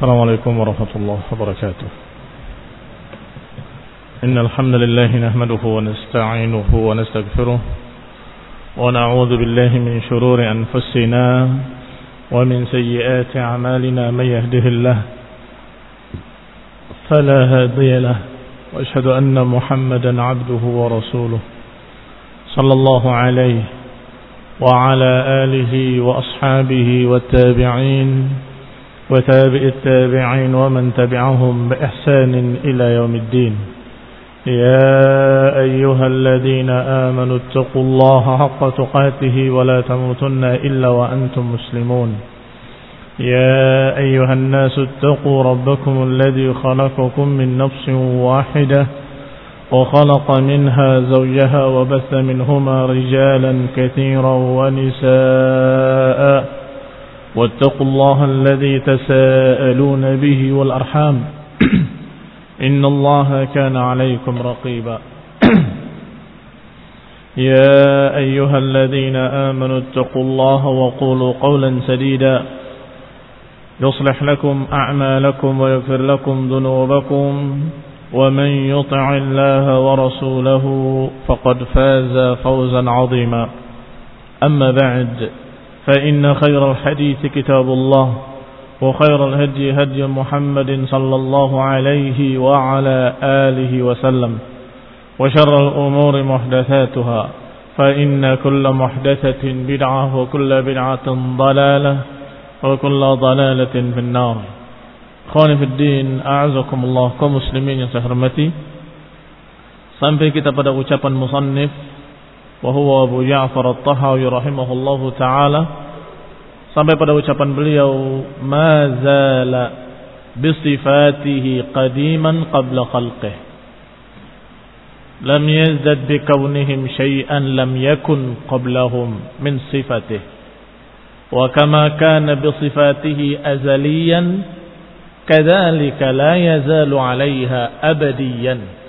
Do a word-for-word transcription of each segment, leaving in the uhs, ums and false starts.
السلام عليكم ورحمة الله وبركاته. إن الحمد لله نحمده ونستعينه ونستغفره ونعوذ بالله من شرور أنفسنا ومن سيئات أعمالنا. من يهده الله فلا هادي له وأشهد أن محمدا عبده ورسوله صلى الله عليه وعلى آله وأصحابه والتابعين وتابع التابعين ومن تبعهم بإحسان إلى يوم الدين. يا أيها الذين آمنوا اتقوا الله حق تقاته ولا تموتن إلا وأنتم مسلمون. يا أيها الناس اتقوا ربكم الذي خلقكم من نفس واحدة وخلق منها زوجها وبث منهما رجالا كثيرا ونساء واتقوا الله الذي تساءلون به والأرحام إن الله كان عليكم رقيبا. يا أيها الذين آمنوا اتقوا الله وقولوا قولا سديدا يصلح لكم أعمالكم ويغفر لكم ذنوبكم ومن يطع الله ورسوله فقد فاز فوزا عظيما. أما بعد فإن خير الحديث كتاب الله وخير الهدي هدي محمد صلى الله عليه وعلى آله وسلم وشر الأمور محدثاتها فإن كل محدثة بدعة وكل بدعة ضلالة وكل ضلالة في النار. Khawani fi din, a'azakumullah, kaum muslimin yang saya hormati. Sampai kita pada ucapan musannif wa huwa Abu Ja'far At-Tahawi rahimahullahu ta'ala, sampai pada ucapan beliau, ma zala bisifatihi qadiman qabla khalqih lam yazdad bikaunihim syai'an lam yakun qablahum min sifatih wa kama kana bisifatihi azaliyan kadzalika la yazalu 'alayha abadiyan.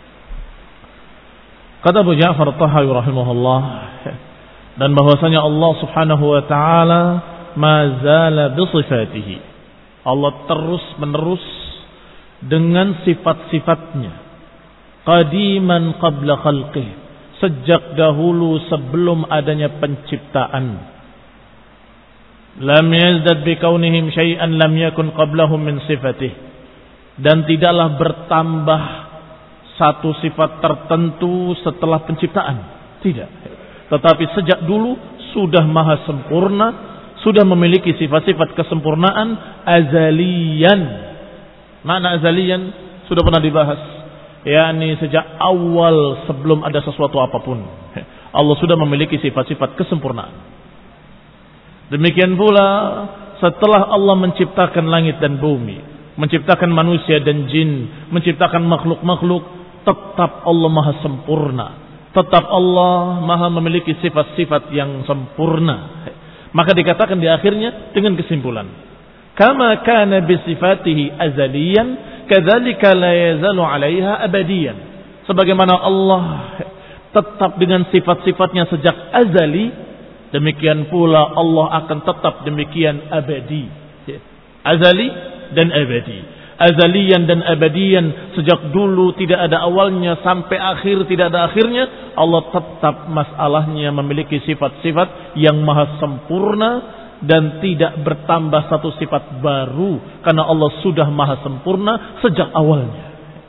Kata Abu Ja'far At-Tahawi rahimahullah, dan bahwasanya Allah Subhanahu wa taala mazala bi sifatihi, Allah terus menerus dengan sifat-sifatnya, qadiman qabla khalqih, sejak dahulu sebelum adanya penciptaan. Lam yazdad bi kaunihim syai'an lam yakun qablahum min sifatih, dan tidaklah bertambah satu sifat tertentu setelah penciptaan, tidak. Tetapi sejak dulu sudah maha sempurna, sudah memiliki sifat-sifat kesempurnaan azaliyan. Makna azaliyan sudah pernah dibahas, yakni sejak awal sebelum ada sesuatu apapun, Allah sudah memiliki sifat-sifat kesempurnaan. Demikian pula setelah Allah menciptakan langit dan bumi, menciptakan manusia dan jin, menciptakan makhluk-makhluk, tetap Allah maha sempurna, tetap Allah maha memiliki sifat-sifat yang sempurna. Maka dikatakan di akhirnya dengan kesimpulan, kama kana bisifatihi azaliyan kadzalika la yazalu 'alaiha abadiyan. Sebagaimana Allah tetap dengan sifat-sifatnya sejak azali, demikian pula Allah akan tetap demikian abadi. Azali dan abadi. Azalian dan abadian, sejak dulu tidak ada awalnya sampai akhir tidak ada akhirnya. Allah tetap masalahnya memiliki sifat-sifat yang maha sempurna dan tidak bertambah satu sifat baru, karena Allah sudah maha sempurna sejak awalnya.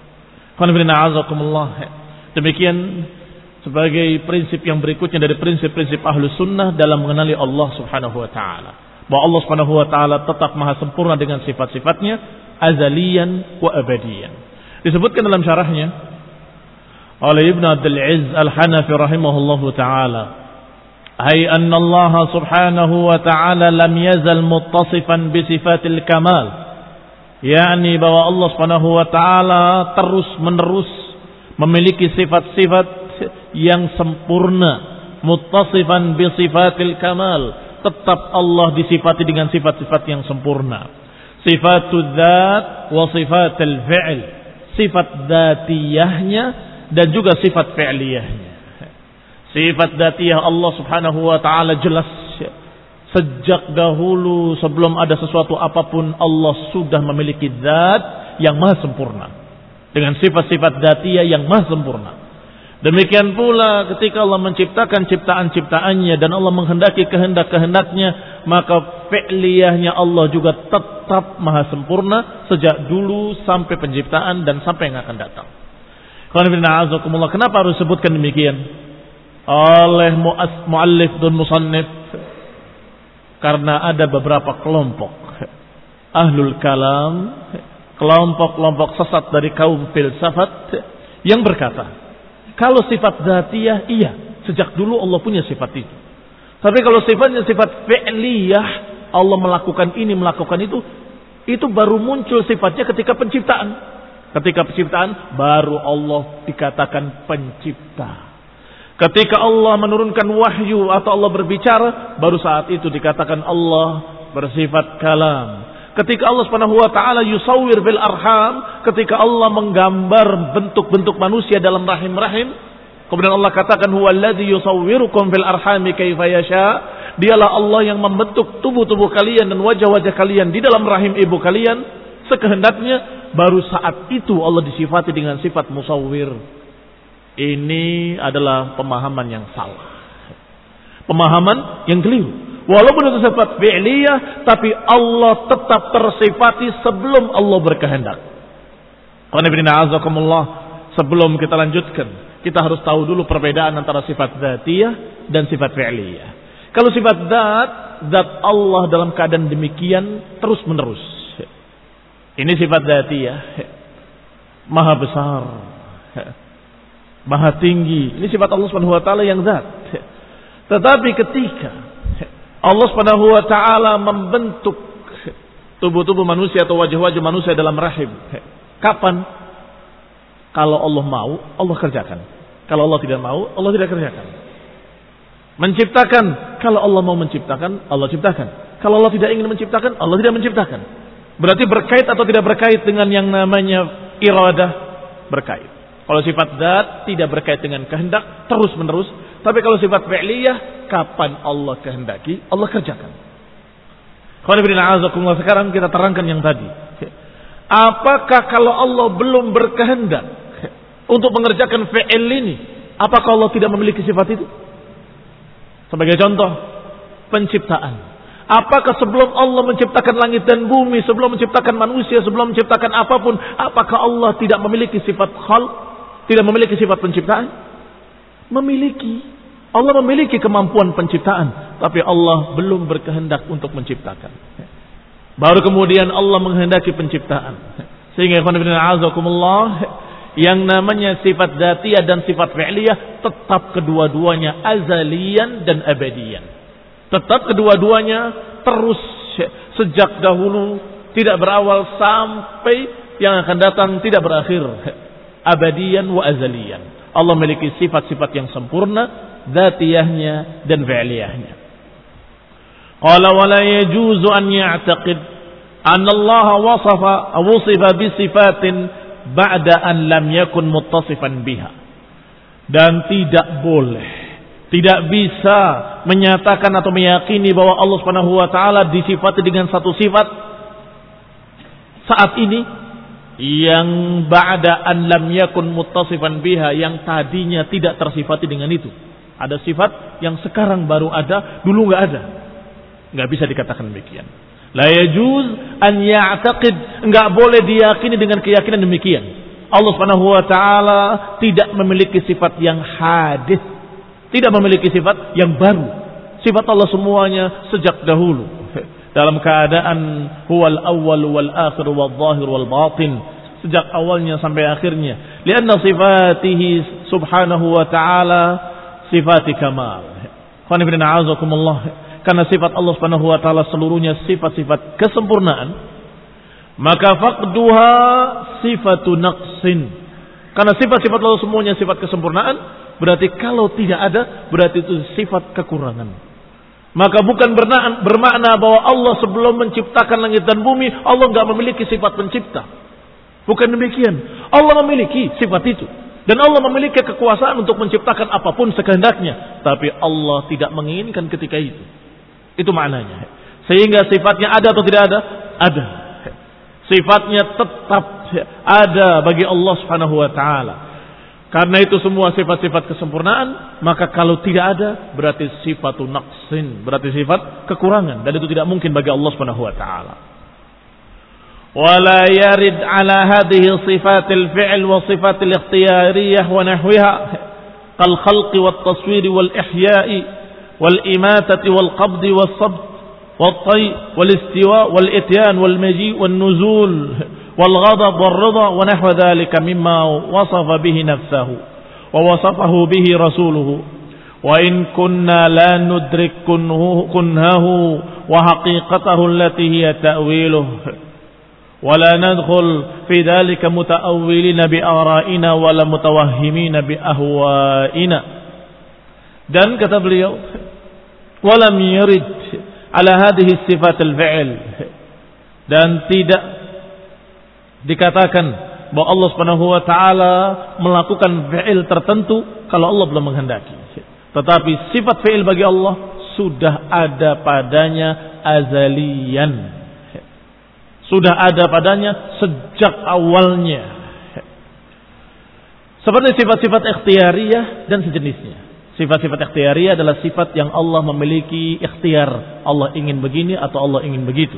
Demikian sebagai prinsip yang berikutnya dari prinsip-prinsip ahlu sunnah dalam mengenali Allah subhanahu wa ta'ala, bahwa Allah subhanahu wa ta'ala tetap maha sempurna dengan sifat-sifatnya azaliyan wa abadiyan. Disebutkan dalam syarahnya oleh Ibn Abdul Izz Al-Hanafi rahimahullahu ta'ala, hay anna Allah subhanahu wa ta'ala lam yazal muttasifan bi sifatil kamal, yakni bahwa Allah subhanahu wa ta'ala terus menerus memiliki sifat-sifat yang sempurna, muttasifan bi sifatil kamal, tetap Allah disifati dengan sifat-sifat yang sempurna. Sifatul dzat wa sifatul fi'l, sifat dzatiyahnya dan juga sifat fi'liyahnya. Sifat dzatiyah Allah subhanahu wa ta'ala jelas Sejak dahulu sebelum ada sesuatu apapun Allah sudah memiliki zat yang maha sempurna. Dengan sifat-sifat dzatiyah yang maha sempurna. Demikian pula ketika Allah menciptakan ciptaan-ciptaannya dan Allah menghendaki kehendak-kehendaknya, maka fi'liyahnya Allah juga tetap maha sempurna sejak dulu sampai penciptaan dan sampai yang akan datang. Kenapa harus sebutkan demikian oleh muallif dan musannif? Karena ada beberapa kelompok ahlul kalam, kelompok-kelompok sesat dari kaum filsafat yang berkata, kalau sifat dzatiyah iya, sejak dulu Allah punya sifat itu. Tapi kalau sifatnya sifat fi'liyah, Allah melakukan ini, melakukan itu, itu baru muncul sifatnya ketika penciptaan. Ketika penciptaan baru Allah dikatakan pencipta. Ketika Allah menurunkan wahyu atau Allah berbicara, baru saat itu dikatakan Allah bersifat kalam. Ketika Allah Subhanahu wa taala yusawwir bil arham, ketika Allah menggambar bentuk-bentuk manusia dalam rahim-rahim, kemudian Allah katakan huwallazi yusawwirukum fil arhami kaifa yasha, dialah Allah yang membentuk tubuh-tubuh kalian dan wajah-wajah kalian di dalam rahim ibu kalian sekehendaknya, baru saat itu Allah disifati dengan sifat musawwir. Ini adalah pemahaman yang salah. Pemahaman yang keliru. Walaupun itu sifat fi'liyah, tapi Allah tetap tersifati sebelum Allah berkehendak. Sebelum kita lanjutkan, kita harus tahu dulu perbedaan antara sifat dzatiyah dan sifat fi'liyah. Kalau sifat dzat, zat Allah dalam keadaan demikian terus menerus. Ini sifat dzatiyah. Maha besar, maha tinggi. Ini sifat Allah Subhanahu wa taala yang zat. Tetapi ketika Allah Subhanahu wa taala membentuk tubuh-tubuh manusia atau wajah-wajah manusia dalam rahim, kapan? Kalau Allah mau, Allah kerjakan. Kalau Allah tidak mau, Allah tidak kerjakan. Menciptakan, kalau Allah mau menciptakan, Allah ciptakan. Kalau Allah tidak ingin menciptakan, Allah tidak menciptakan. Berarti berkait atau tidak berkait dengan yang namanya iradah? Berkait. Kalau sifat zat tidak berkait dengan kehendak terus menerus. Tapi kalau sifat fi'liyah, kapan Allah kehendaki, Allah kerjakan. Sekarang kita terangkan yang tadi. Apakah kalau Allah belum berkehendak untuk mengerjakan fi'il ini, apakah Allah tidak memiliki sifat itu? Sebagai contoh, penciptaan. Apakah sebelum Allah menciptakan langit dan bumi, sebelum menciptakan manusia, sebelum menciptakan apapun, apakah Allah tidak memiliki sifat khalq? Tidak memiliki sifat penciptaan? Memiliki. Allah memiliki kemampuan penciptaan, tapi Allah belum berkehendak untuk menciptakan. Baru kemudian Allah menghendaki penciptaan. Sehingga yang namanya sifat dzatiyah dan sifat fi'liyah tetap kedua-duanya azalian dan abadian. Tetap kedua-duanya terus sejak dahulu, tidak berawal sampai yang akan datang tidak berakhir. Abadian wa azalian. Allah memiliki sifat-sifat yang sempurna, dzatiyahnya dan fi'liyahnya. Qala wa la yajuzu an ya'taqid anna Allah wasafa aw wusifa bi sifatin ba'da an lam yakun muttasifan biha. Dan tidak boleh, tidak bisa menyatakan atau meyakini bahwa Allah Subhanahu wa taala disifati dengan satu sifat saat ini yang ba'da an lam yakun muttasifan biha, yang tadinya tidak tersifati dengan itu. Ada sifat yang sekarang baru ada, dulu enggak ada. Enggak bisa dikatakan demikian. La yajuz an ya'taqid, enggak boleh diyakini dengan keyakinan demikian. Allah Subhanahu wa taala tidak memiliki sifat yang hadis, tidak memiliki sifat yang baru. Sifat Allah semuanya sejak dahulu. Dalam keadaan huwal awwal wal akhir wal zahir wal batin, sejak awalnya sampai akhirnya. Lianna sifatihi subhanahu wa ta'ala sifati kamal. Karena sifat Allah subhanahu wa ta'ala seluruhnya sifat-sifat kesempurnaan, maka faqduha sifatu naqsin. Karena sifat-sifat Allah semuanya sifat kesempurnaan, berarti kalau tidak ada, berarti itu sifat kekurangan. Maka bukan bermakna, bermakna bahwa Allah sebelum menciptakan langit dan bumi, Allah enggak memiliki sifat pencipta. Bukan demikian. Allah memiliki sifat itu. Dan Allah memiliki kekuasaan untuk menciptakan apapun sekehendaknya. Tapi Allah tidak menginginkan ketika itu. Itu maknanya. Sehingga sifatnya ada atau tidak ada? Ada. Sifatnya tetap ada bagi Allah Subhanahu wa taala. Karena itu semua sifat-sifat kesempurnaan, maka kalau tidak ada berarti sifatun naqsin, berarti sifat kekurangan, dan itu tidak mungkin bagi Allah Subhanahu wa taala. Wala yarid ala hadhihi sifatil fi'l wa sifatil ikhtiyariyah wa nahwiha kal khalqi wat taswiri wal ihya'i wal imatati wal qabdi was sabt والطي والاستواء والإتيان والمجيء والنزول والغضب والرضا ونحو ذلك مما وصف به نفسه ووصفه به رسوله وإن كنا لا ندرك كنهه وحقيقته التي هي تأويله ولا ندخل في ذلك متأولين بآرائنا ولا متوهمين بأهوائنا. Dan kata beliau, walam yurid ala hadhihi sifatul fi'l, dan tidak dikatakan bahwa Allah Subhanahu wa taala melakukan fi'il tertentu kalau Allah belum menghendaki. Tetapi sifat fi'il bagi Allah sudah ada padanya azalian. Sudah ada padanya sejak awalnya. Seperti sifat-sifat ikhtiyariyah dan sejenisnya. Sifat-sifat ikhtiyariyah adalah sifat yang Allah memiliki ikhtiar. Allah ingin begini atau Allah ingin begitu.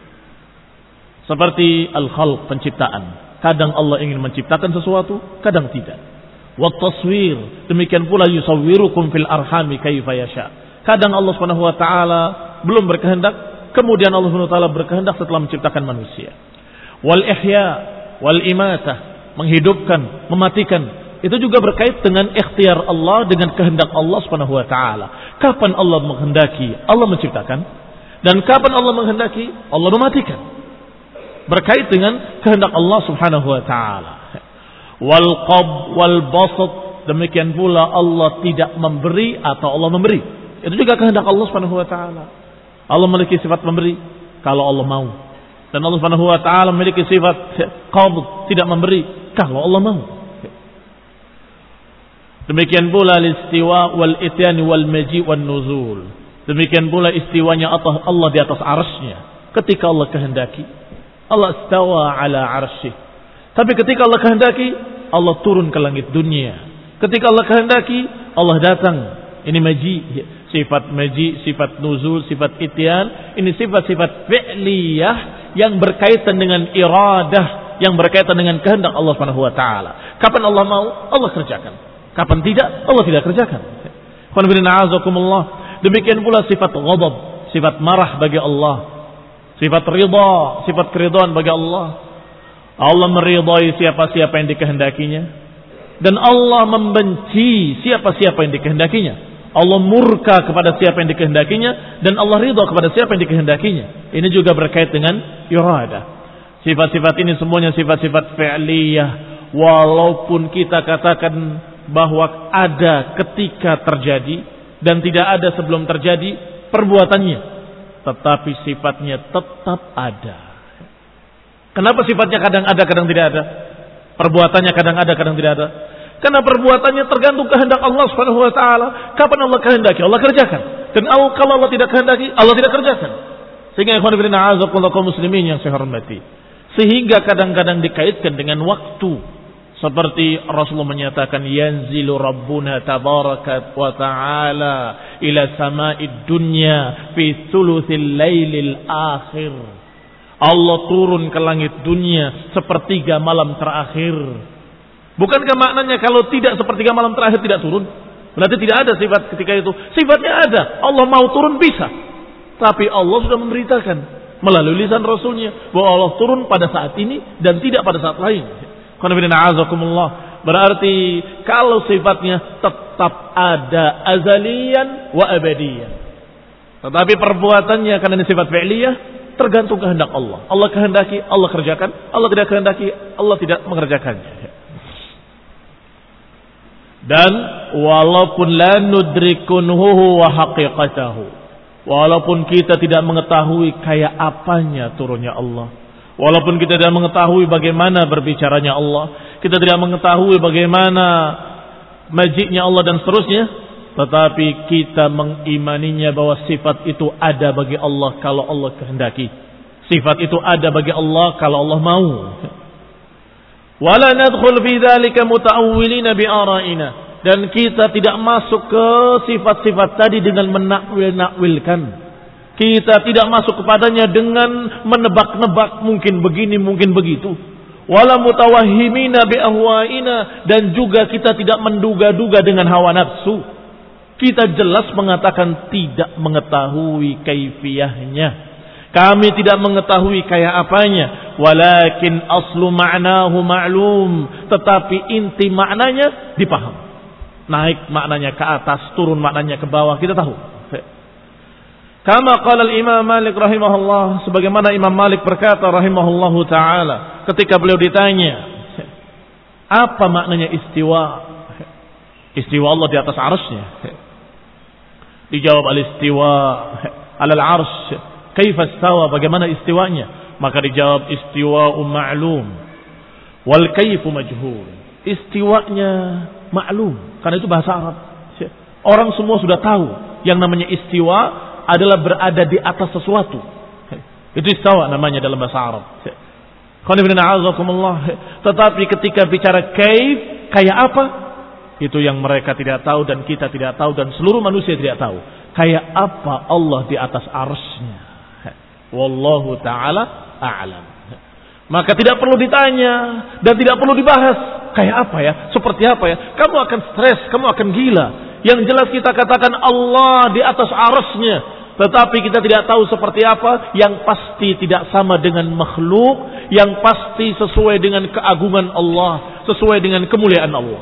Seperti al-khalq, penciptaan. Kadang Allah ingin menciptakan sesuatu, kadang tidak. Wat taswir, demikian pula yusawwirukum fil arhami kaifa yasha. Kadang Allah Subhanahu wa taala belum berkehendak, kemudian Allah Subhanahu wa taala berkehendak setelah menciptakan manusia. Wal ihya, wal imatah, menghidupkan, mematikan. Itu juga berkait dengan ikhtiar Allah, dengan kehendak Allah Subhanahu wa taala. Kapan Allah menghendaki, Allah menciptakan, dan kapan Allah menghendaki, Allah mematikan. Berkait dengan kehendak Allah Subhanahu wa taala. Wal qab wal basat, demikian pula Allah tidak memberi atau Allah memberi. Itu juga kehendak Allah Subhanahu wa taala. Allah memiliki sifat memberi kalau Allah mau. Dan Allah Subhanahu wa taala memiliki sifat qabd, tidak memberi kalau Allah mau. Demikian pula istiwa wal ityan wal maji wan nuzul. Demikian pula istiwanya Allah di atas arsy-Nya. Ketika Allah kehendaki, Allah istawa ala arsy. Tapi ketika Allah kehendaki, Allah turun ke langit dunia. Ketika Allah kehendaki, Allah datang. Ini maji, sifat maji, sifat nuzul, sifat ityan. Ini sifat-sifat fi'liyah yang berkaitan dengan iradah, yang berkaitan dengan kehendak Allah Subhanahu wa taala. Kapan Allah mau, Allah kerjakan. Kapan tidak, Allah tidak kerjakan. Demikian pula sifat ghadab, sifat marah bagi Allah. Sifat ridha, sifat keridhaan bagi Allah. Allah meridai siapa-siapa yang dikehendakinya, dan Allah membenci siapa-siapa yang dikehendakinya. Allah murka kepada siapa yang dikehendakinya, dan Allah ridha kepada siapa yang dikehendakinya. Ini juga berkait dengan iradah. Sifat-sifat ini semuanya sifat-sifat fi'liyah. Walaupun kita katakan bahwa ada ketika terjadi dan tidak ada sebelum terjadi perbuatannya, tetapi sifatnya tetap ada. Kenapa sifatnya kadang ada, kadang tidak ada? Perbuatannya kadang ada, kadang tidak ada. Karena perbuatannya tergantung kehendak Allah Subhanahu wa taala. Kapan Allah kehendaki, Allah kerjakan. Dan kalau Allah tidak kehendaki, Allah tidak kerjakan. Sehingga ikhwan fillah a'azakumullah kaum muslimin yang saya hormati, sehingga kadang-kadang dikaitkan dengan waktu. Seperti Rasulullah menyatakan, yanzilu Rabbuna tabaraka wa ta'ala ila sama'id dunya fi thuluthil lailil akhir. Allah turun ke langit dunia sepertiga malam terakhir. Bukankah maknanya kalau tidak sepertiga malam terakhir tidak turun? Berarti tidak ada sifat ketika itu. Sifatnya ada. Allah mau turun bisa. Tapi Allah sudah memberitakan melalui lisan Rasulnya bahwa Allah turun pada saat ini dan tidak pada saat lain. Berarti kalau sifatnya tetap ada azalian wa abadiyan, tetapi perbuatannya karena ini sifat fi'liyah tergantung kehendak Allah. Allah kehendaki, Allah kerjakan. Allah tidak kehendaki, Allah tidak mengerjakannya. Dan walaupun la nudrikunhu wa haqiqatahu, walaupun kita tidak mengetahui kayak apanya turunnya Allah, walaupun kita tidak mengetahui bagaimana berbicaranya Allah, kita tidak mengetahui bagaimana majiknya Allah dan seterusnya, tetapi kita mengimaninya bahwa sifat itu ada bagi Allah kalau Allah kehendaki. Sifat itu ada bagi Allah kalau Allah mau. Wala nadkhul fi dzalika muta'awwilina bi ara'ina, dan kita tidak masuk ke sifat-sifat tadi dengan menakwil-nakwilkan. Kita tidak masuk kepadanya dengan menebak-nebak, mungkin begini, mungkin begitu. Wala mutawahhimina bi ahwa'ina, dan juga kita tidak menduga-duga dengan hawa nafsu. Kita jelas mengatakan tidak mengetahui kaifiyahnya. Kami tidak mengetahui kayak apanya. Walakin aslu ma'nahu ma'lum. Tetapi inti maknanya dipaham. Naik maknanya ke atas, turun maknanya ke bawah, kita tahu. Kama qala al-Imam Malik rahimahullah, sebagaimana Imam Malik berkata rahimahullahu taala ketika beliau ditanya, apa maknanya istiwa? Istiwa Allah di atas arsy-Nya. Dijawab al-istiwa alal arsy. Kaifa istawa? Bagaimana istiwanya? Maka dijawab istiwa'u ma'lum wal kaifu majhul. Istiwanya maklum karena itu bahasa Arab. Orang semua sudah tahu yang namanya istiwa adalah berada di atas sesuatu. Itu istawa namanya dalam bahasa Arab. Tetapi ketika bicara kaif, kayak apa? Itu yang mereka tidak tahu dan kita tidak tahu dan seluruh manusia tidak tahu. Kayak apa Allah di atas arsy-Nya. Wallahu ta'ala a'lam. Maka tidak perlu ditanya dan tidak perlu dibahas. Kayak apa ya? Seperti apa ya? Kamu akan stres, kamu akan gila. Yang jelas kita katakan Allah di atas arsy-Nya. Tetapi kita tidak tahu seperti apa. Yang pasti tidak sama dengan makhluk. Yang pasti sesuai dengan keagungan Allah. Sesuai dengan kemuliaan Allah.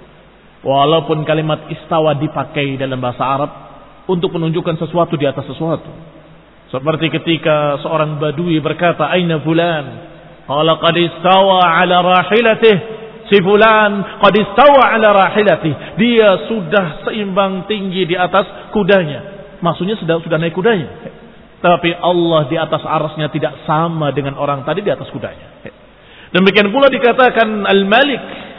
Walaupun kalimat istawa dipakai dalam bahasa Arab untuk menunjukkan sesuatu di atas sesuatu. Seperti ketika seorang badui berkata, "Aina fulan?" Qala qad istawa ala rahilatih. Si fulan qad istawa ala rahilatih. Dia sudah seimbang tinggi di atas kudanya. Maksudnya sudah sudah naik kudanya. Tapi Allah di atas arsy-Nya tidak sama dengan orang tadi di atas kudanya. Demikian pula dikatakan Al-Malik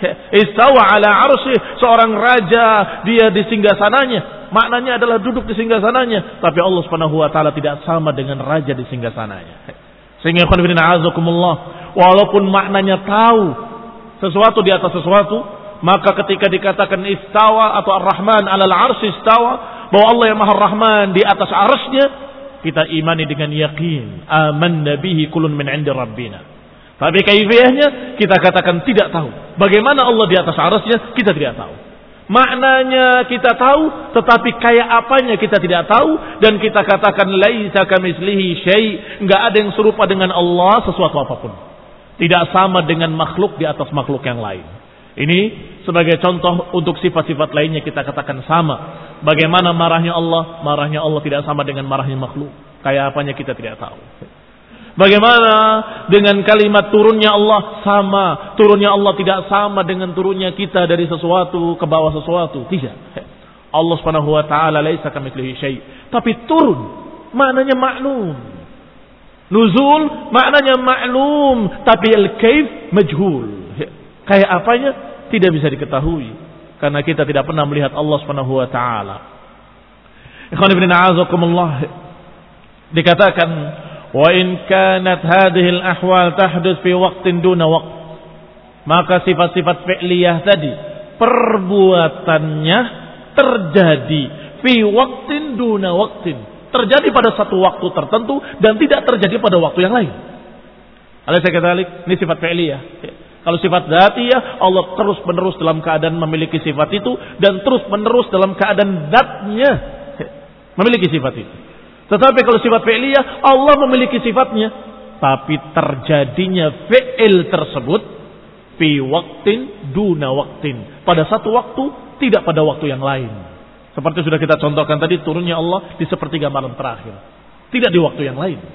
istawa ala arsy, seorang raja dia di singgasananya. Maknanya adalah duduk di singgasananya, tapi Allah Subhanahu wa taala tidak sama dengan raja di singgasananya. Sehingga khonibina azakumullah, walaupun maknanya tahu sesuatu di atas sesuatu, maka ketika dikatakan istawa atau Ar-Rahman 'alal 'arsy istawa, bahwa Allah yang Maha Rahman di atas arsy-Nya, kita imani dengan yakin, amanna bihi kullun min 'indi rabbina. Tapi kaifiyahnya kita katakan tidak tahu. Bagaimana Allah di atas arsy-Nya kita tidak tahu. Maknanya kita tahu, tetapi kayak apanya kita tidak tahu, dan kita katakan laisa kamitslihi syai', enggak ada yang serupa dengan Allah sesuatu apapun. Tidak sama dengan makhluk di atas makhluk yang lain. Ini sebagai contoh untuk sifat-sifat lainnya kita katakan sama. Bagaimana marahnya Allah? Marahnya Allah tidak sama dengan marahnya makhluk. Kayak apanya kita tidak tahu. Bagaimana dengan kalimat turunnya Allah? Sama. Turunnya Allah tidak sama dengan turunnya kita dari sesuatu ke bawah sesuatu. Tidak. Allah Subhanahu wa taala laisa kamitslihi syai'. Tapi turun maknanya maklum. Nuzul maknanya maklum, tapi al-kaif majhul. Kayak apanya tidak bisa diketahui karena kita tidak pernah melihat Allah Subhanahu wa taala. Ikhwan ibn a'azakumullah, dikatakan wa in kanat hadhihi al-ahwal tahduth fi waqtin duna waqt, maka sifat-sifat fi'liyah tadi perbuatannya terjadi fi waqtin duna waqtin, terjadi pada satu waktu tertentu dan tidak terjadi pada waktu yang lain. Alaysa kadzalik? Ini sifat fi'liyah. Kalau sifat dzatiyah, Allah terus menerus dalam keadaan memiliki sifat itu dan terus menerus dalam keadaan zatnya memiliki sifat itu. Tetapi kalau sifat fi'liyah, Allah memiliki sifatnya, tapi terjadinya fi'il tersebut fi waqtin duna waqtin, pada satu waktu, tidak pada waktu yang lain. Seperti sudah kita contohkan tadi, turunnya Allah di sepertiga malam terakhir, tidak di waktu yang lain.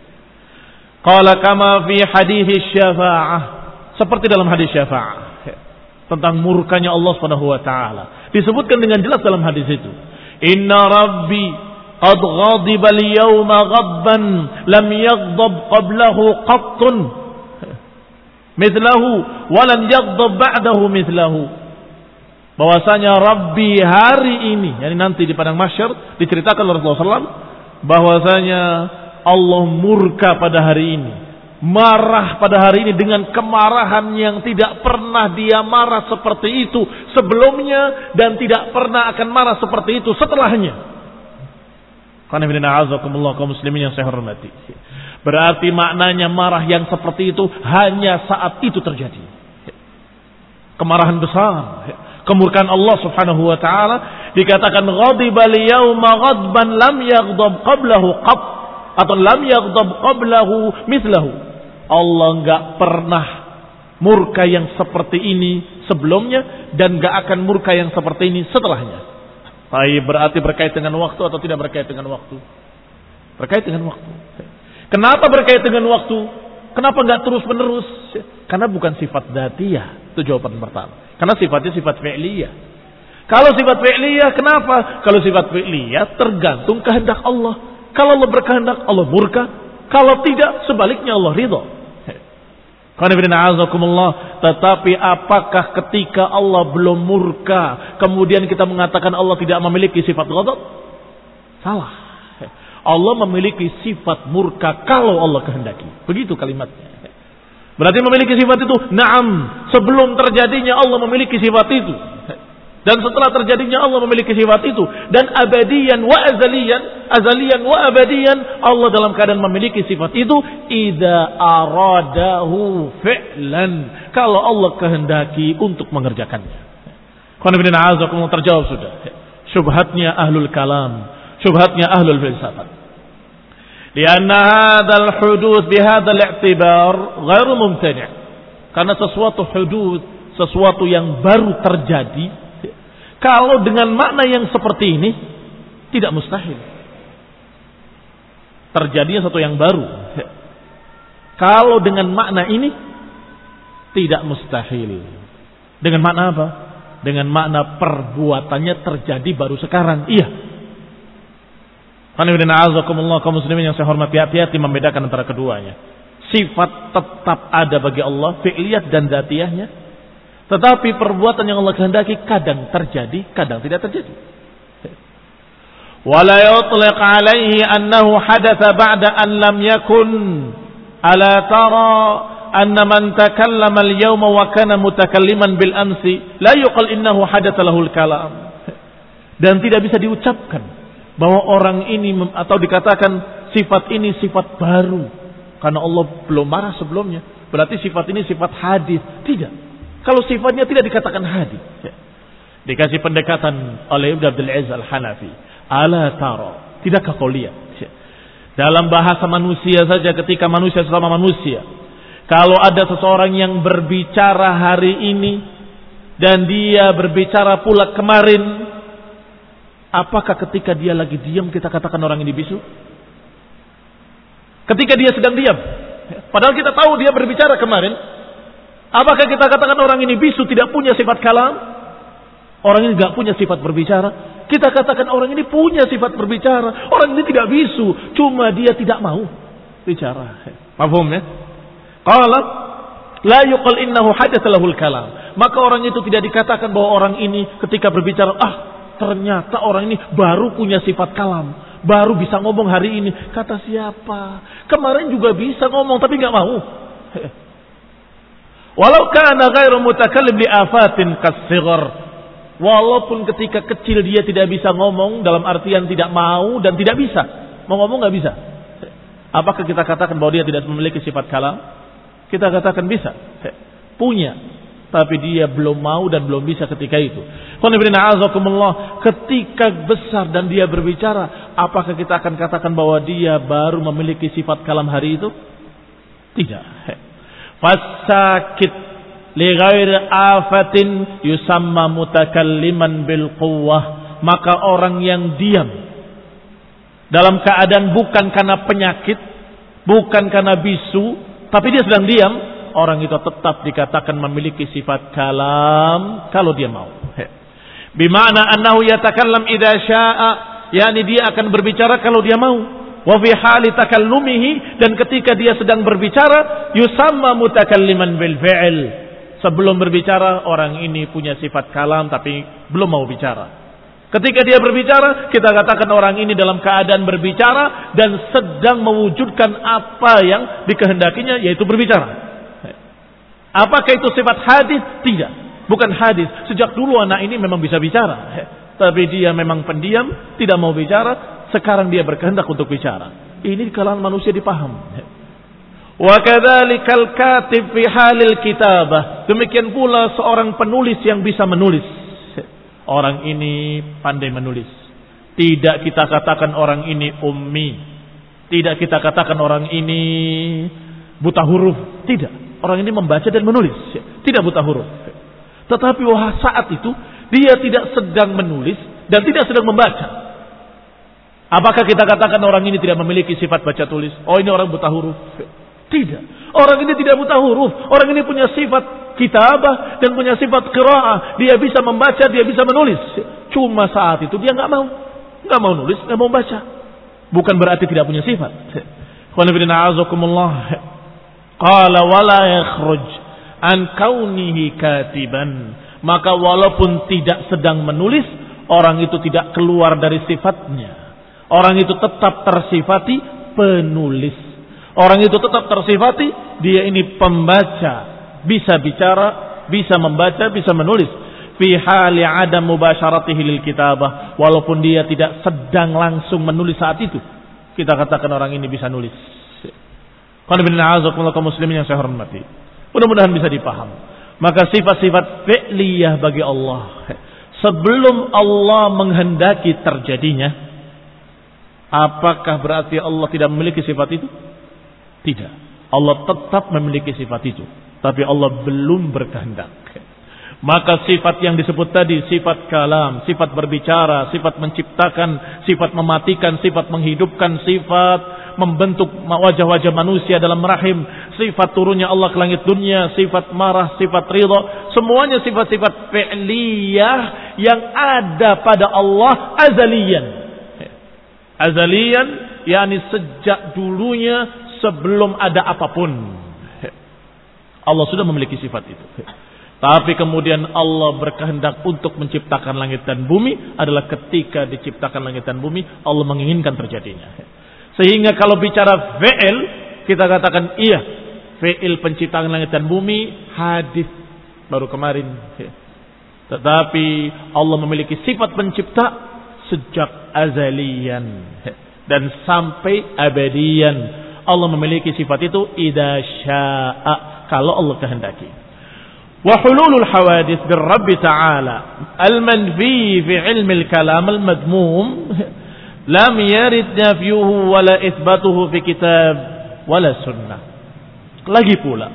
Qala kama fi hadits syafa'ah, seperti dalam hadis syafa'ah tentang murkanya Allah Subhanahu wa taala, disebutkan dengan jelas dalam hadis itu, inna rabbi qad ghadiba al-yawma ghadban lam yaghdab qablahu qattun mithlahu wa lam yaghdab ba'dahu mithlahu. bahwasanya Rabbi hari ini, yani nanti di padang mahsyar diceritakan oleh Rasulullah sallallahu alaihi wasallam bahwasanya Allah murka pada hari ini, marah pada hari ini dengan kemarahan yang tidak pernah dia marah seperti itu sebelumnya dan tidak pernah akan marah seperti itu setelahnya. Kaum muslimin yang saya hormati, berarti maknanya marah yang seperti itu hanya saat itu terjadi. Kemarahan besar, kemurkaan Allah Subhanahu wa taala, dikatakan ghadiba liyawma ghadban lam yaghdab qablahu qat atau lam yaghdab qablahu mithlahu. Allah enggak pernah murka yang seperti ini sebelumnya dan enggak akan murka yang seperti ini setelahnya. Baik, berarti berkait dengan waktu atau tidak berkait dengan waktu? Berkait dengan waktu. Kenapa berkait dengan waktu? Kenapa enggak terus-menerus? Karena bukan sifat dzatiyah. Itu jawaban pertama. Karena sifatnya sifat fi'liyah. Kalau sifat fi'liyah, kenapa? Kalau sifat fi'liyah tergantung kehendak Allah. Kalau Allah berkehendak, Allah murka. Kalau tidak, sebaliknya Allah ridha. Tetapi apakah ketika Allah belum murka, kemudian kita mengatakan Allah tidak memiliki sifat ghadab? Salah. Allah memiliki sifat murka kalau Allah kehendaki. Begitu kalimatnya. Berarti memiliki sifat itu, na'am, sebelum terjadinya Allah memiliki sifat itu. Dan setelah terjadinya Allah memiliki sifat itu. Dan abadiyan wa azaliyan, azaliyan wa abadiyan, Allah dalam keadaan memiliki sifat itu. Idza aradahu fi'lan, kalau Allah kehendaki untuk mengerjakannya. Qanibina azakum, terjawab sudah. Syubhatnya ahlul kalam, syubhatnya ahlul filsafat. Lianna hadzal hudud bihadzal i'tibar ghairu mumtani'. Karena sesuatu hudud, sesuatu yang baru terjadi, kalau dengan makna yang seperti ini tidak mustahil. Terjadinya sesuatu yang baru. Kalau dengan makna ini tidak mustahil. Dengan makna apa? Dengan makna perbuatannya terjadi baru sekarang. Iya. Kaum muslimin yang saya hormati, hati-hati membedakan antara keduanya. Sifat tetap ada bagi Allah, fi'liyah dan dzatiyahnya. Tetapi perbuatan yang Allah kehendaki kadang terjadi, kadang tidak terjadi. Wala yutlaq alaihi annahu hadatsa ba'da an lam yakun. Ala tara anna man takallama al-yawma wa kana mutakalliman bil amsi la yuqal innahu hadatsa lahul kalam. Dan tidak bisa diucapkan bahwa orang ini atau dikatakan sifat ini sifat baru karena Allah belum marah sebelumnya, berarti sifat ini sifat hadis. Tidak. Kalau sifatnya tidak dikatakan hadis, dikasih pendekatan oleh Ibnu Abdul Aziz Al-Hanafi. Ala tara, tidakkah kau lihat? Dalam bahasa manusia saja, ketika manusia sesama manusia, kalau ada seseorang yang berbicara hari ini dan dia berbicara pula kemarin, apakah ketika dia lagi diam kita katakan orang ini bisu? Ketika dia sedang diam, padahal kita tahu dia berbicara kemarin, apakah kita katakan orang ini bisu, tidak punya sifat kalam? Orang ini tidak punya sifat berbicara. Kita katakan orang ini punya sifat berbicara. Orang ini tidak bisu, cuma dia tidak mau bicara. Paham ya? Qala la yuqal innahu hadatsa lahul kalam. Maka orang itu tidak dikatakan bahwa orang ini ketika berbicara, ah, ternyata orang ini baru punya sifat kalam, baru bisa ngomong hari ini. Kata siapa? Kemarin juga bisa ngomong tapi nggak mau. Walau kana ghairu mutakallim li afatin kas-sighar. Walaupun ketika kecil dia tidak bisa ngomong, dalam artian tidak mau dan tidak bisa. Mau ngomong nggak bisa. Apakah kita katakan bahwa dia tidak memiliki sifat kalam? Kita katakan bisa. Punya. Tapi dia belum mau dan belum bisa ketika itu. Ketika besar dan dia berbicara, apakah kita akan katakan bahwa dia baru memiliki sifat kalam hari itu? Tidak. Fasakit li ghairi afatin yusamma mutakalliman bil quwwah. Maka orang yang diam dalam keadaan bukan karena penyakit, bukan karena bisu, tapi dia sedang diam, orang itu tetap dikatakan memiliki sifat kalam kalau dia mau. Bima'na annahu yatakallam idza syaa, yakni dia akan berbicara kalau dia mau. Wa fi hali takallumihi, dan ketika dia sedang berbicara yusamma mutakalliman bil fi'l, Sebelum berbicara, orang ini punya sifat kalam tapi belum mau bicara. Ketika dia berbicara, kita katakan orang ini dalam keadaan berbicara dan sedang mewujudkan apa yang dikehendakinya, yaitu berbicara. Apakah itu sifat hadis? Tidak, bukan hadis. Sejak dulu anak ini memang bisa bicara, tapi dia memang pendiam, tidak mau bicara. Sekarang dia berkehendak untuk bicara. Ini di kalangan manusia dipaham. Wa kadzalikal katib fi halil kitabah. Demikian pula seorang penulis yang bisa menulis. Orang ini pandai menulis. Tidak kita katakan orang ini ummi. Tidak kita katakan orang ini buta huruf. Tidak. Orang ini membaca dan menulis. Tidak buta huruf. Tetapi wah saat itu dia tidak sedang menulis dan tidak sedang membaca. Apakah kita katakan orang ini tidak memiliki sifat baca tulis? Oh, ini orang buta huruf. Tidak. Orang ini tidak buta huruf. Orang ini punya sifat kitabah dan punya sifat qiraah. Dia bisa membaca, dia bisa menulis. Cuma saat itu dia nggak mau, nggak mau nulis, nggak mau baca. Bukan berarti tidak punya sifat. Qala wala yakhruj an kaunihi katiban. Maka walaupun tidak sedang menulis, orang itu tidak keluar dari sifatnya. Orang itu tetap tersifati penulis. Orang itu tetap tersifati dia ini pembaca, bisa bicara, bisa membaca, bisa menulis. Fi hali adam mubasyaratihi lil kitabah, walaupun dia tidak sedang langsung menulis saat itu. Kita katakan orang ini bisa nulis. Qul inna a'udzubillahi kaum muslimin yang saya hormati. Mudah-mudahan bisa dipaham. Maka sifat-sifat fi'liyah bagi Allah sebelum Allah menghendaki terjadinya, apakah berarti Allah tidak memiliki sifat itu? Tidak. Allah tetap memiliki sifat itu. Tapi Allah belum berkehendak. Maka sifat yang disebut tadi, sifat kalam, sifat berbicara, sifat menciptakan, sifat mematikan, sifat menghidupkan, sifat membentuk wajah-wajah manusia dalam rahim, sifat turunnya Allah ke langit dunia, sifat marah, sifat ridha, semuanya sifat-sifat fi'liyah yang ada pada Allah azaliyan. Azaliyan, yakni sejak dulunya, sebelum ada apapun. Allah sudah memiliki sifat itu. Tapi kemudian Allah berkehendak untuk menciptakan langit dan bumi adalah ketika diciptakan langit dan bumi Allah menginginkan terjadinya. Sehingga kalau bicara fi'il, kita katakan iya, fi'il penciptaan langit dan bumi hadis baru kemarin. Tetapi Allah memiliki sifat pencipta sejak azalian dan sampai abadian. Allah memiliki sifat itu idza syaa, kalau Allah kehendaki. Wa hululul hawadits bir Rabb ta'ala al-manfi fi ilmi al-kalam al-madmum lam yarid nafyuhu wala itsbatuhu fi kitab wala sunnah. Lagi pula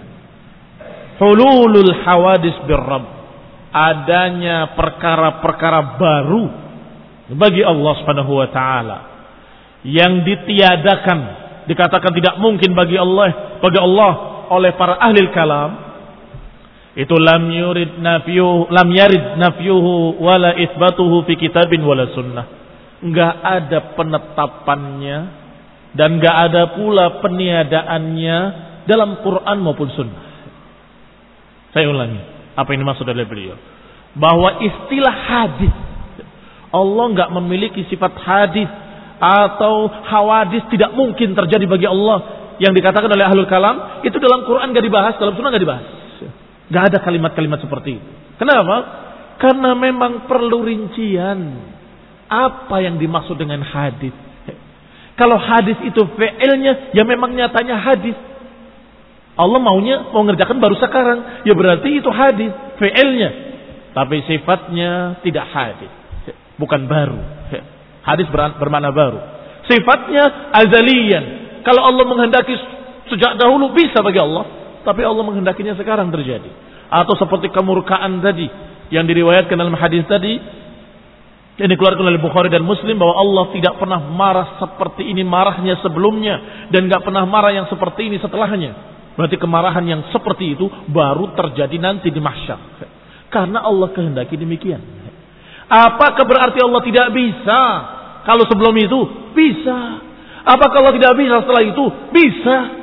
hululul hawadits bir Rabb, adanya perkara-perkara baru bagi Allah Subhanahu wa taala yang ditiadakan, dikatakan tidak mungkin bagi Allah, bagi Allah oleh para ahli kalam, itu lam yurid nafyuhu, lam yarid nafyuhu wala itsbatuhu fi kitabin wala sunnah. Enggak ada penetapannya dan enggak ada pula peniadaannya dalam Quran maupun sunnah. Saya ulangi, apa ini maksud dari beliau? Bahwa istilah hadis, Allah enggak memiliki sifat hadis atau hawadis, tidak mungkin terjadi bagi Allah yang dikatakan oleh ahlul kalam. Itu dalam Quran gak dibahas, dalam sunnah gak dibahas. Gak ada kalimat-kalimat seperti itu. Kenapa? Karena memang perlu rincian. Apa yang dimaksud dengan hadis? Kalau hadis itu fi'ilnya, ya memang nyatanya hadis. Allah maunya mau ngerjakan baru sekarang, ya berarti itu hadis, fi'ilnya. Tapi sifatnya tidak hadis, bukan baru. Hadis bermakna baru. Sifatnya azaliyan. Kalau Allah menghendaki sejak dahulu bisa bagi Allah, tapi Allah menghendakinya sekarang terjadi. Atau seperti kemurkaan tadi yang diriwayatkan dalam hadis tadi, yang dikeluarkan oleh Bukhari dan Muslim, bahwa Allah tidak pernah marah seperti ini marahnya sebelumnya dan enggak pernah marah yang seperti ini setelahnya. Berarti kemarahan yang seperti itu baru terjadi nanti di mahsyar. Karena Allah kehendaki demikian. Apakah berarti Allah tidak bisa kalau sebelum itu? Bisa. Apakah Allah tidak bisa setelah itu? Bisa.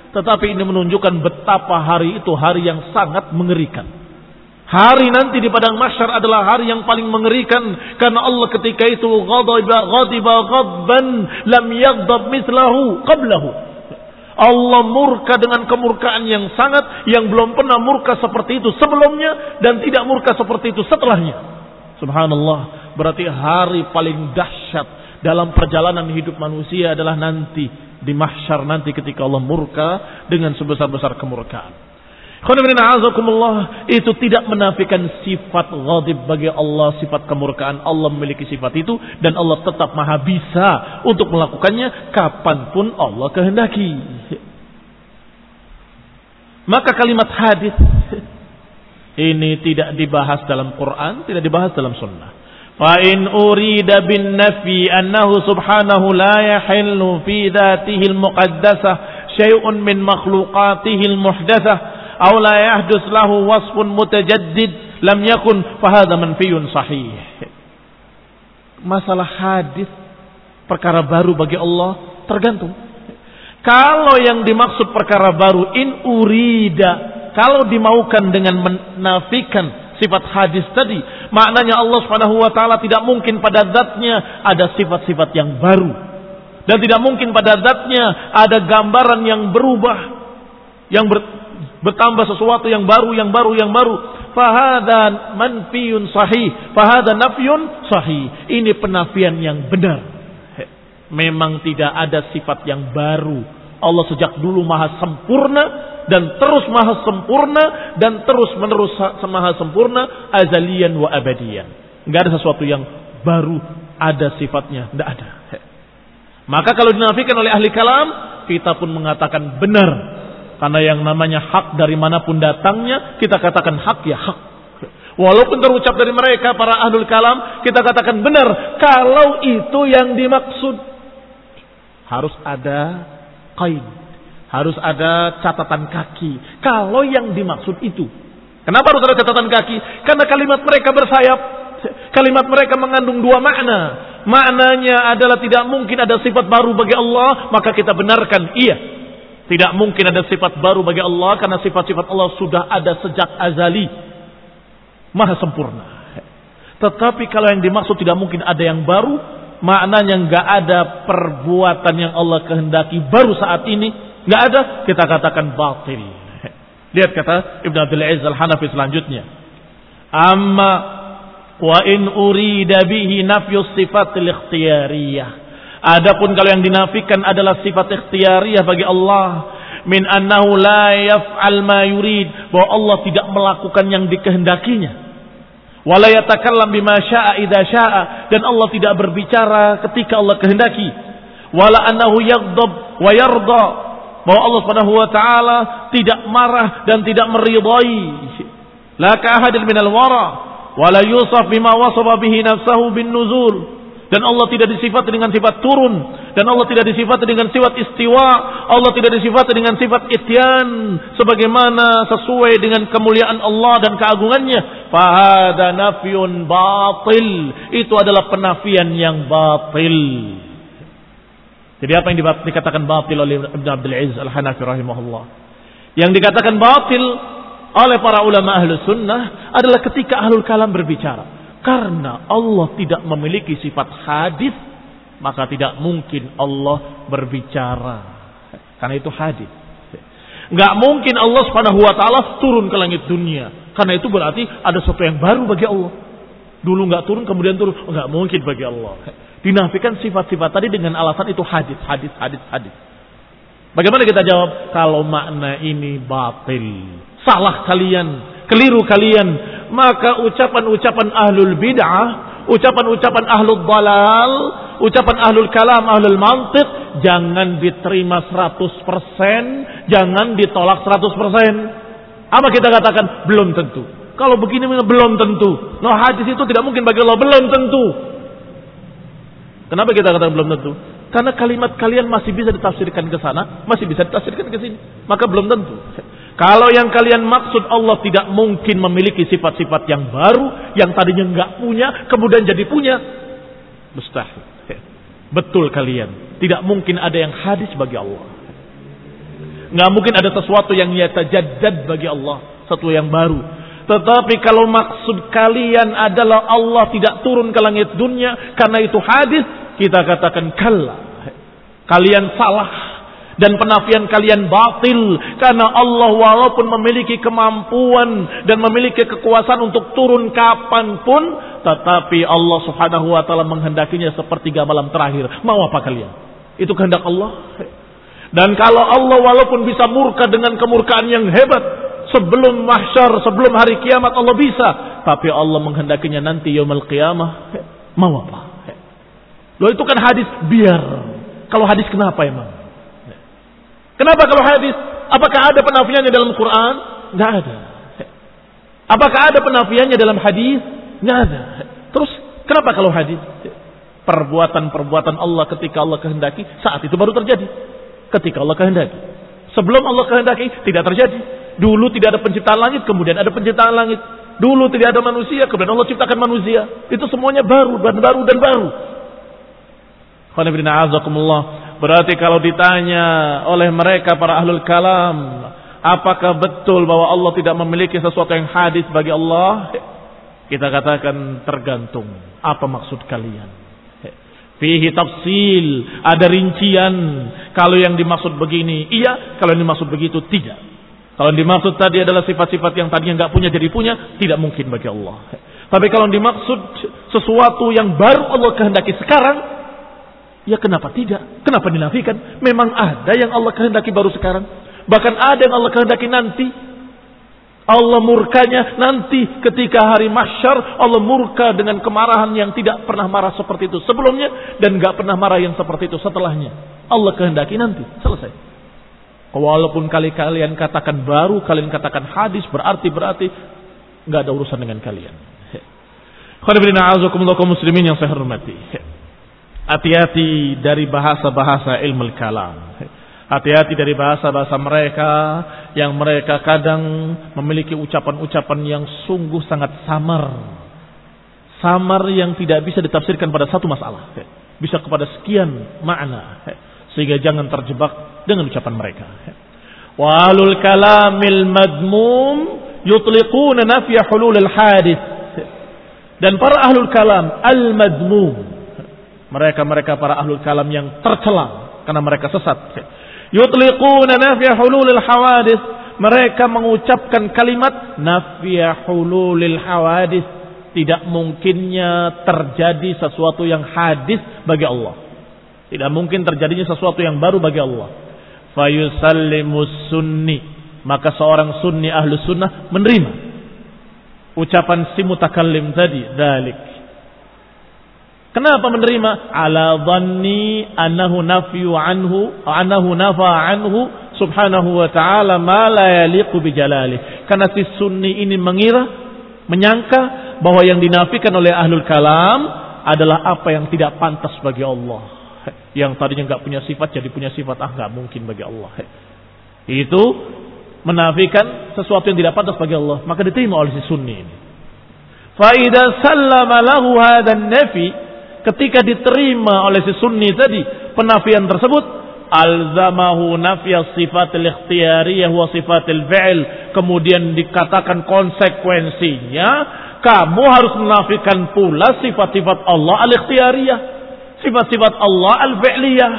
Tetapi ini menunjukkan betapa hari itu hari yang sangat mengerikan. Hari nanti di padang mahsyar adalah hari yang paling mengerikan. Karena Allah ketika itu ghadiba ghadiba ghadban lam yaghdab mithlahu qablahu. Allah murka dengan kemurkaan yang sangat, yang belum pernah murka seperti itu sebelumnya dan tidak murka seperti itu setelahnya. Subhanallah, berarti hari paling dahsyat dalam perjalanan hidup manusia adalah nanti di mahsyar, nanti ketika Allah murka dengan sebesar-besar kemurkaan. Itu tidak menafikan sifat ghadib bagi Allah, sifat kemurkaan. Allah memiliki sifat itu dan Allah tetap maha bisa untuk melakukannya kapanpun Allah kehendaki. Maka kalimat hadis ini tidak dibahas dalam Quran, tidak dibahas dalam sunnah. Fa in urida bin nafi annahu subhanahu la yahillu fi dhatihi al-muqaddasah syai'un min makhluqatihi al-muhdatsah aw la yahdus lahu wasfun mutajaddid lam yakun fa hadha manfiyun sahih. Masalah hadis perkara baru bagi Allah tergantung. Kalau yang dimaksud perkara baru in urida, kalau dimaukan dengan menafikan sifat hadis tadi, maknanya Allah Subhanahu wa taala tidak mungkin pada zatnya ada sifat-sifat yang baru dan tidak mungkin pada zatnya ada gambaran yang berubah, yang ber, bertambah sesuatu yang baru, yang baru, yang baru. Fahadha manfiyun sahih, fahadha nafyun sahih. Ini penafian yang benar. Memang tidak ada sifat yang baru. Allah sejak dulu maha sempurna dan terus maha sempurna dan terus menerus maha sempurna, azalian wa abadian. Enggak ada sesuatu yang baru ada sifatnya, enggak ada. Maka kalau dinafikan oleh ahli kalam, kita pun mengatakan benar. Karena yang namanya hak dari manapun datangnya, kita katakan hak ya hak. Walaupun terucap dari mereka para ahlul kalam, kita katakan benar kalau itu yang dimaksud. Harus ada qaid, harus ada catatan kaki. Kalau yang dimaksud itu. Kenapa harus ada catatan kaki? Karena kalimat mereka bersayap. Kalimat mereka mengandung dua makna. Maknanya adalah tidak mungkin ada sifat baru bagi Allah, maka kita benarkan iya. Tidak mungkin ada sifat baru bagi Allah karena sifat-sifat Allah sudah ada sejak azali. Maha sempurna. Tetapi kalau yang dimaksud tidak mungkin ada yang baru, maknanya nggak ada perbuatan yang Allah kehendaki baru saat ini, nggak ada, kita katakan batil. Lihat kata Ibn Abdul Aziz Al-Hanafi selanjutnya. Amma wa in urida bihi nafyus sifatil ikhtiyariyah. Adapun kalau yang dinafikan adalah sifat ikhtiyariyah bagi Allah, min annahu la yaf'al ma yurid, bahwa Allah tidak melakukan yang dikehendakinya. Wala yatakallam bima syaa idza syaa, dan Allah tidak berbicara ketika Allah kehendaki. Wala annahu yaghdab wa yarda, bahwa Allah Subhanahu wa taala tidak marah dan tidak meridai. La ka ahadin minal wara wala yusaf bima wasafa bihi nafsuhu bin nuzul, dan Allah tidak disifati dengan sifat turun, dan Allah tidak disifati dengan sifat istiwa, Allah tidak disifati dengan sifat ityan sebagaimana sesuai dengan kemuliaan Allah dan keagungannya. Fahada nafyun batil, itu adalah penafian yang batil. Jadi apa yang dikatakan batil oleh Ibn Abdul Aziz Al-Hanafi rahimahullah? Yang dikatakan batil oleh para ulama ahlu sunnah adalah ketika ahlul kalam berbicara. Karena Allah tidak memiliki sifat hadis, maka tidak mungkin Allah berbicara. Karena itu hadis. Enggak mungkin Allah Subhanahu wa taala turun ke langit dunia. Karena itu berarti ada sesuatu yang baru bagi Allah. Dulu enggak turun, kemudian turun. Enggak mungkin bagi Allah. Dinafikan sifat-sifat tadi dengan alasan itu hadis, hadis, hadis, hadis. Bagaimana kita jawab? Kalau makna ini batil, salah kalian, keliru kalian, maka ucapan-ucapan ahlul bid'ah, ucapan-ucapan ahlul dalal, ucapan ahlul kalam, ahlul mantiq, jangan diterima seratus persen, jangan ditolak seratus persen. Apa kita katakan? Belum tentu. Kalau begini belum tentu. No, hadis itu tidak mungkin bagi Allah, belum tentu. Kenapa kita katakan belum tentu? Karena kalimat kalian masih bisa ditafsirkan ke sana, masih bisa ditafsirkan ke sini, maka belum tentu. Kalau yang kalian maksud Allah tidak mungkin memiliki sifat-sifat yang baru, yang tadinya enggak punya, kemudian jadi punya, mustahil. Betul kalian, tidak mungkin ada yang hadis bagi Allah. Nggak mungkin ada sesuatu yang yatajaddad bagi Allah, sesuatu yang baru. Tetapi kalau maksud kalian adalah Allah tidak turun ke langit dunia karena itu hadis, kita katakan kalla. Kalian salah. Dan penafian kalian batil. Karena Allah walaupun memiliki kemampuan dan memiliki kekuasaan untuk turun kapanpun, tetapi Allah subhanahu wa ta'ala menghendakinya sepertiga malam terakhir. Mau apa kalian? Itu kehendak Allah. Dan kalau Allah walaupun bisa murka dengan kemurkaan yang hebat, sebelum mahsyar, sebelum hari kiamat Allah bisa. Tapi Allah menghendakinya nanti yaumul qiyamah. Mau apa? Loh itu kan hadis biar. Kalau hadis kenapa emang? Kenapa kalau hadis? Apakah ada penafiannya dalam Quran? Tidak ada. Apakah ada penafiannya dalam hadis? Tidak ada. Terus kenapa kalau hadis? Perbuatan-perbuatan Allah ketika Allah kehendaki, saat itu baru terjadi. Ketika Allah kehendaki. Sebelum Allah kehendaki tidak terjadi. Dulu tidak ada penciptaan langit, kemudian ada penciptaan langit. Dulu tidak ada manusia, kemudian Allah ciptakan manusia. Itu semuanya baru dan baru dan baru. Berarti kalau ditanya oleh mereka para ahlul kalam, apakah betul bahwa Allah tidak memiliki sesuatu yang hadis bagi Allah? Kita katakan tergantung. Apa maksud kalian? Fihi tafsil, ada rincian. Kalau yang dimaksud begini, iya. Kalau yang dimaksud begitu, tidak. Kalau yang dimaksud tadi adalah sifat-sifat yang tadinya nggak punya jadi punya, tidak mungkin bagi Allah. Tapi kalau yang dimaksud sesuatu yang baru Allah kehendaki sekarang, ya kenapa tidak? Kenapa dinafikan? Memang ada yang Allah kehendaki baru sekarang. Bahkan ada yang Allah kehendaki nanti. Allah murkanya nanti ketika hari mahsyar. Allah murka dengan kemarahan yang tidak pernah marah seperti itu sebelumnya. Dan gak pernah marah yang seperti itu setelahnya. Allah kehendaki nanti. Selesai. Walaupun kali kalian katakan baru, kalian katakan hadis, berarti-berarti gak ada urusan dengan kalian. Khairuddin a'azakumullah kaum muslimin yang saya hormati. Hati-hati dari bahasa-bahasa ilmu kalam. Hati-hati dari bahasa-bahasa mereka yang mereka kadang memiliki ucapan-ucapan yang sungguh sangat samar. Samar yang tidak bisa ditafsirkan pada satu masalah. Bisa kepada sekian makna. Sehingga jangan terjebak dengan ucapan mereka. Wa ahlul kalamil madmum yutliquna nafya hululil hadith. Dan para ahlul kalam al-madmum, mereka-mereka para ahlul kalam yang tercela karena mereka sesat. Yutliquna nafya hululil hawadits. Mereka mengucapkan kalimat nafya hululil hawadits. Tidak mungkinnya terjadi sesuatu yang hadis bagi Allah. Tidak mungkin terjadinya sesuatu yang baru bagi Allah. Fayusallimus sunni. Maka seorang sunni ahlu sunnah menerima ucapan si mutakallim tadi. Dalik. Kenapa menerima? Ala dhanni annahu nafyu anhu, annahu nafa anhu subhanahu wa ta'ala ma la yaliqu bi jalalihi. Karena si sunni ini mengira, menyangka bahwa yang dinafikan oleh ahlul kalam adalah apa yang tidak pantas bagi Allah. Yang tadinya enggak punya sifat jadi punya sifat, ah enggak mungkin bagi Allah. Itu menafikan sesuatu yang tidak pantas bagi Allah, maka diterima oleh si sunni ini. Fa idza sallama lahu hadzal nafi, ketika diterima oleh si sunni tadi penafian tersebut, alzamahu nafya sifatil ikhtiyariyah wa sifatil fi'l, kemudian dikatakan konsekuensinya kamu harus menafikan pula sifat-sifat Allah al-ikhtiyariyah, sifat-sifat Allah al-fi'liyah.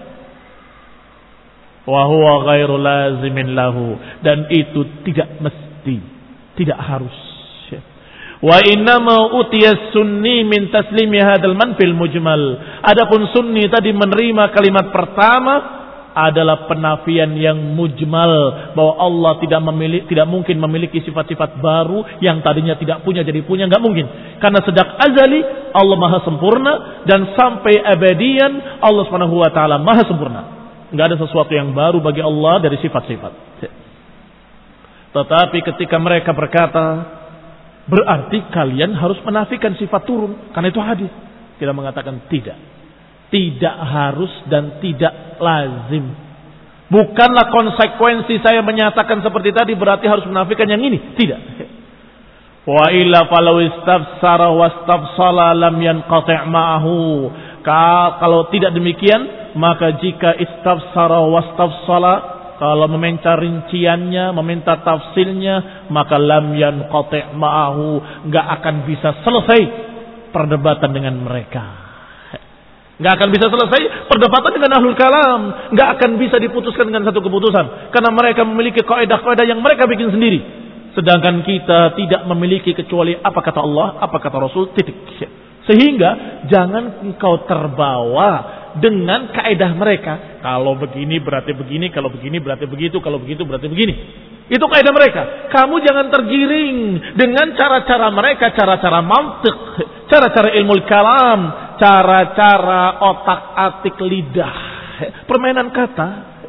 Wa huwa ghairu lazimin lahu, dan itu tidak mesti, tidak harus. Wa innama utiyas sunni min taslimi hadzal manfil mujmal. Adapun sunni tadi menerima kalimat pertama adalah penafian yang mujmal, bahwa Allah tidak memiliki, tidak mungkin memiliki sifat-sifat baru yang tadinya tidak punya jadi punya, enggak mungkin. Karena sejak azali Allah Maha sempurna, dan sampai abadian Allah Subhanahu wa taala Maha sempurna. Enggak ada sesuatu yang baru bagi Allah dari sifat-sifat. Tetapi ketika mereka berkata, berarti kalian harus menafikan sifat turun, karena itu hadis. Kita mengatakan tidak. Tidak harus dan tidak lazim. Bukanlah konsekuensi saya menyatakan seperti tadi berarti harus menafikan yang ini. Tidak. Wa illa falau istafsara wastafsala lam yanqati' ma'ahu. Kalau tidak demikian, maka jika istafsara wastafsala, kalau meminta rinciannya, meminta tafsirnya, maka lam yanqati' ma'ahu, enggak akan bisa selesai perdebatan dengan mereka. Enggak akan bisa selesai perdebatan dengan ahlul kalam, enggak akan bisa diputuskan dengan satu keputusan karena mereka memiliki kaidah-kaidah yang mereka bikin sendiri. Sedangkan kita tidak memiliki kecuali apa kata Allah, apa kata Rasul, titik. Sehingga jangan engkau terbawa dengan kaidah mereka. Kalau begini berarti begini, kalau begini berarti begitu, kalau begitu berarti begini. Itu kaidah mereka. Kamu jangan tergiring dengan cara-cara mereka, cara-cara mantik, cara-cara ilmu kalam, cara-cara otak-atik lidah, permainan kata.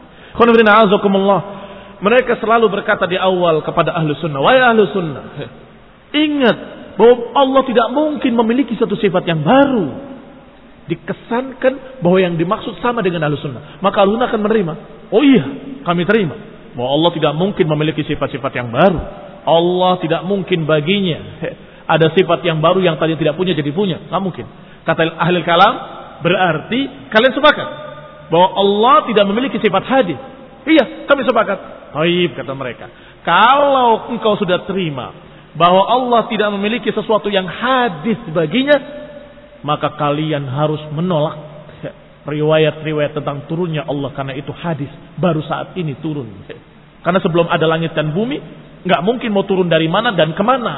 Mereka selalu berkata di awal kepada ahlu sunnah, wahai ahlu sunnah, ingat bahwa Allah tidak mungkin memiliki satu sifat yang baru. Dikesankan bahwa yang dimaksud sama dengan ahlu sunnah, maka ahlu sunnah akan menerima. Oh iya, kami terima bahwa Allah tidak mungkin memiliki sifat-sifat yang baru. Allah tidak mungkin baginya ada sifat yang baru yang tadi tidak punya jadi punya. Tidak mungkin. Kata ahli kalam, berarti kalian sepakat bahwa Allah tidak memiliki sifat hadis. Iya, kami sepakat. Baik, kata mereka. Kalau engkau sudah terima bahwa Allah tidak memiliki sesuatu yang hadis baginya, maka kalian harus menolak riwayat-riwayat tentang turunnya Allah, karena itu hadis baru saat ini turun. Karena sebelum ada langit dan bumi, nggak mungkin mau turun dari mana dan kemana.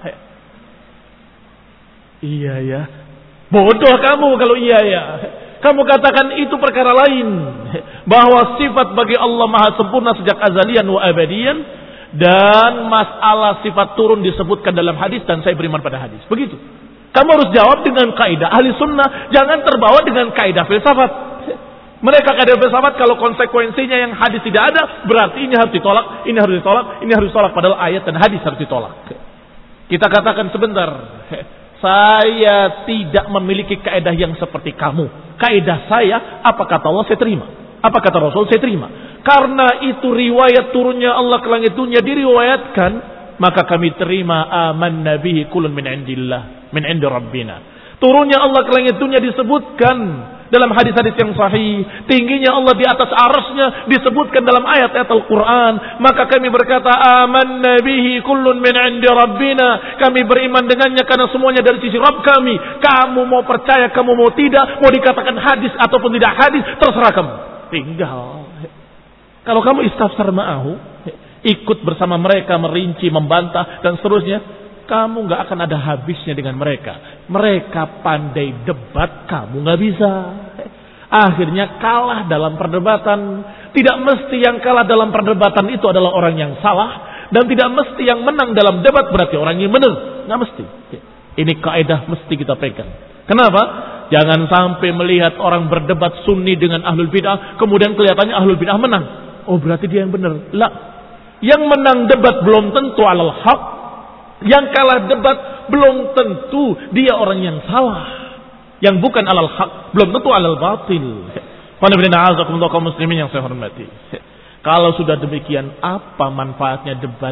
Iya ya, bodoh kamu kalau iya ya. Kamu katakan itu perkara lain, bahwa sifat bagi Allah maha sempurna sejak azalian wa abadian, dan masalah sifat turun disebutkan dalam hadis dan saya beriman pada hadis. Begitu. Kamu harus jawab dengan kaidah ahli sunnah, jangan terbawa dengan kaidah filsafat. Mereka kaidah filsafat kalau konsekuensinya yang hadis tidak ada, berarti ini harus ditolak, ini harus ditolak, ini harus ditolak, padahal ayat dan hadis harus ditolak. Kita katakan sebentar, saya tidak memiliki kaidah yang seperti kamu. Kaidah saya, apa kata Allah saya terima, apa kata Rasul saya terima. Karena itu riwayat turunnya Allah ke langit dunia diriwayatkan, maka kami terima amanna bihi kullun min indillah, min indi rabbina. Turunnya Allah ke langit dunia disebutkan dalam hadis-hadis yang sahih. Tingginya Allah di atas arasnya disebutkan dalam ayat-ayat Al-Quran. Maka kami berkata amanna bihi kullun min indi rabbina. Kami beriman dengannya karena semuanya dari sisi Rabb kami. Kamu mau percaya, kamu mau tidak, mau dikatakan hadis ataupun tidak hadis, terserah kamu. Tinggal. Kalau kamu istafsar ma'ahu, ikut bersama mereka merinci, membantah dan seterusnya, kamu gak akan ada habisnya dengan mereka. Mereka pandai debat, kamu gak bisa. Akhirnya kalah dalam perdebatan. Tidak mesti yang kalah dalam perdebatan itu adalah orang yang salah, dan tidak mesti yang menang dalam debat berarti orang yang benar. Gak mesti. Ini kaidah mesti kita pegang. Kenapa? Jangan sampai melihat orang berdebat sunni dengan ahlul bid'ah, kemudian kelihatannya ahlul bid'ah menang. Oh berarti dia yang benar. Lah, yang menang debat belum tentu alal haq. Yang kalah debat belum tentu dia orang yang salah. Yang bukan alal haq belum tentu alal batil. Kaum muslimin yang saya hormati, kalau sudah demikian, apa manfaatnya debat?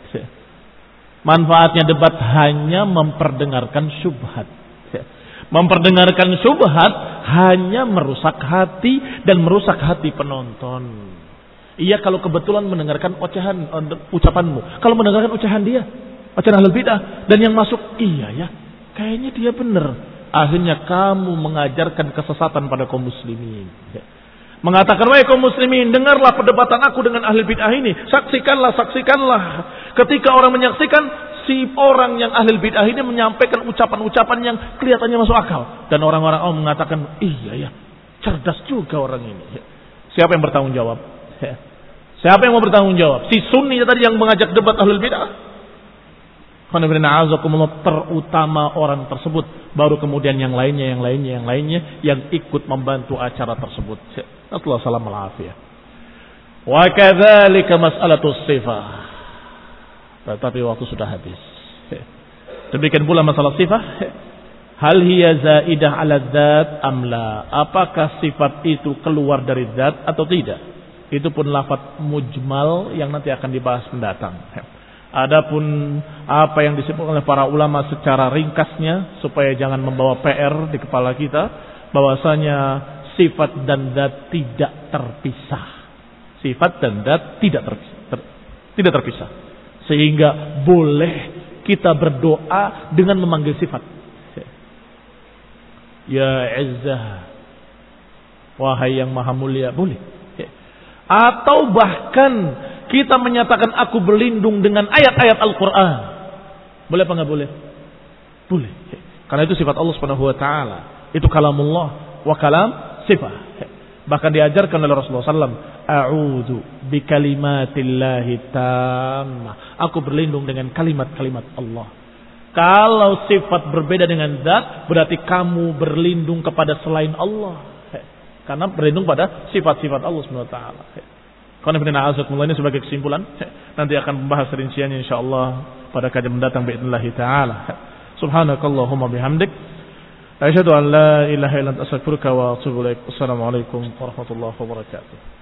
Manfaatnya debat hanya memperdengarkan syubhat. Memperdengarkan syubhat hanya merusak hati dan merusak hati penonton. Iya kalau kebetulan mendengarkan ocehan ucapanmu. Kalau mendengarkan ocehan dia, ocehan ahlul bidah, dan yang masuk, iya ya, kayaknya dia benar. Akhirnya kamu mengajarkan kesesatan pada kaum muslimin. Mengatakan, wahai kaum muslimin, dengarlah perdebatan aku dengan ahli bid'ah ini. Saksikanlah, saksikanlah. Ketika orang menyaksikan, si orang yang ahli bid'ah ini menyampaikan ucapan-ucapan yang kelihatannya masuk akal. Dan orang-orang awam mengatakan, iya ya, cerdas juga orang ini. Siapa yang bertanggung jawab? Siapa yang mau bertanggung jawab? Si sunni tadi yang mengajak debat ahlul bid'ah? Terutama orang tersebut, baru kemudian yang lainnya, yang lainnya, yang lainnya yang ikut membantu acara tersebut. Assalamualaikum warahmatullahi wabarakatuh. Wa kadzalika mas'alatus sifah. Tetapi waktu sudah habis. Demikian pula masalah sifah. Hal hiya zaidah 'ala dzat am la? Apakah sifat itu keluar dari zat atau tidak? Itu pun lafaz mujmal yang nanti akan dibahas mendatang. Adapun apa yang disebut oleh para ulama secara ringkasnya, supaya jangan membawa P R di kepala kita, bahwasanya sifat dan zat tidak terpisah. Sifat dan zat tidak terpisah, ter, tidak terpisah. Sehingga boleh kita berdoa dengan memanggil sifat. Ya Izzah, wahai yang maha mulia, boleh. Atau bahkan kita menyatakan aku berlindung dengan ayat-ayat Al-Quran. Boleh apa enggak boleh? Boleh. Karena itu sifat Allah Subhanahu wa taala. Itu kalamullah wa kalam sifat. Bahkan diajarkan oleh Rasulullah sallallahu alaihi wasallam, a'udzu bikalimatillahi tammah. Aku berlindung dengan kalimat-kalimat Allah. Kalau sifat berbeda dengan zat, berarti kamu berlindung kepada selain Allah. Karena berlindung pada sifat-sifat Allah Subhanahu wa taala. Karena benar azakumullah ini sebagai kesimpulan, nanti akan membahas rinciannya insyaallah pada kajian mendatang باذنillah taala. Subhanakallahumma bihamdik, asyhadu an la ilaha illa anta astaghfiruka wa atubu ilaik. Assalamualaikum warahmatullahi wabarakatuh.